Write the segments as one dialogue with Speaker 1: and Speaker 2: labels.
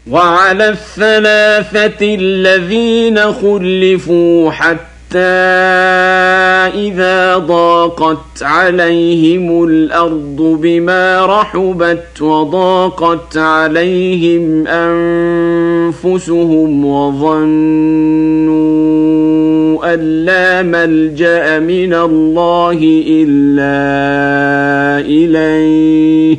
Speaker 1: وعلى الثلاثة الذين خلفوا حتى إذا ضاقت عليهم الأرض بما رحبت وضاقت عليهم أنفسهم وظنوا أن لا ملجأ من الله إلا إليه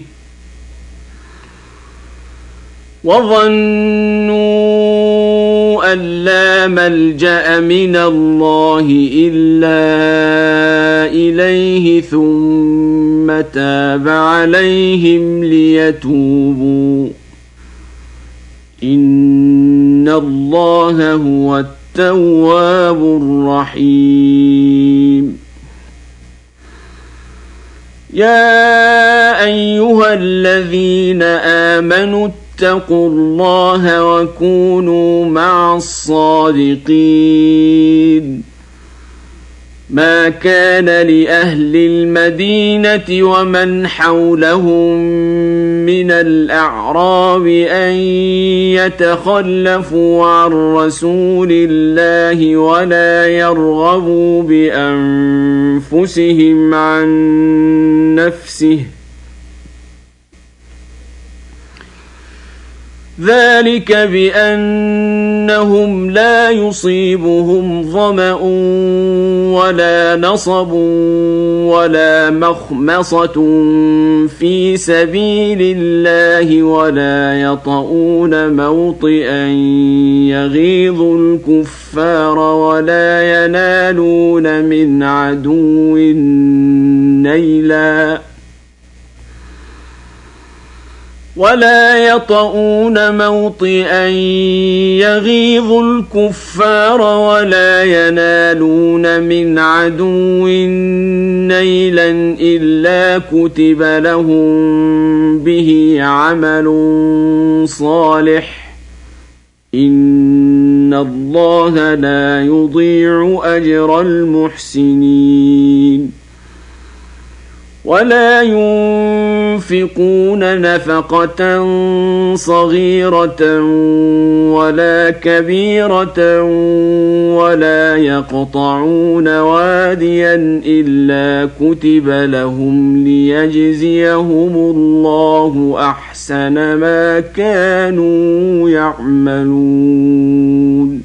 Speaker 1: ثم تاب عليهم ليتوبوا إن الله هو التواب الرحيم. يا أيها الذين آمنوا اتقوا الله وكونوا مع الصادقين. ما كان لأهل المدينة ومن حولهم من الأعراب أن يتخلفوا عن رسول الله ولا يرغبوا بأنفسهم عن نفسه، ذلك بأنهم لا يصيبهم ظمأ ولا نصب ولا مخمصة في سبيل الله ولا يطؤون موطئا يغيظ الكفار ولا ينالون من عدو نيلا إلا كتب لهم به عمل صالح إن الله لا يضيع أجر المحسنين. ولا ينفقون نفقة صغيرة ولا كبيرة ولا يقطعون واديا إلا كتب لهم ليجزيهم الله أحسن ما كانوا يعملون.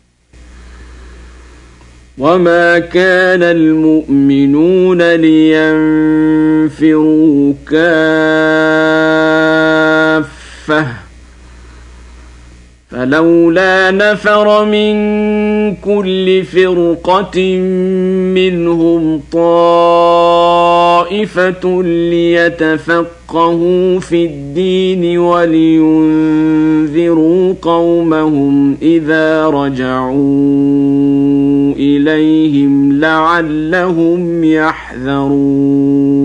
Speaker 1: وما كان المؤمنون لينفروا كافة فلولا نفر من كل فرقة منهم طائفة ليتفقهوا في الدين ولينذروا قومهم إذا رجعوا إليهم لعلهم يحذرون.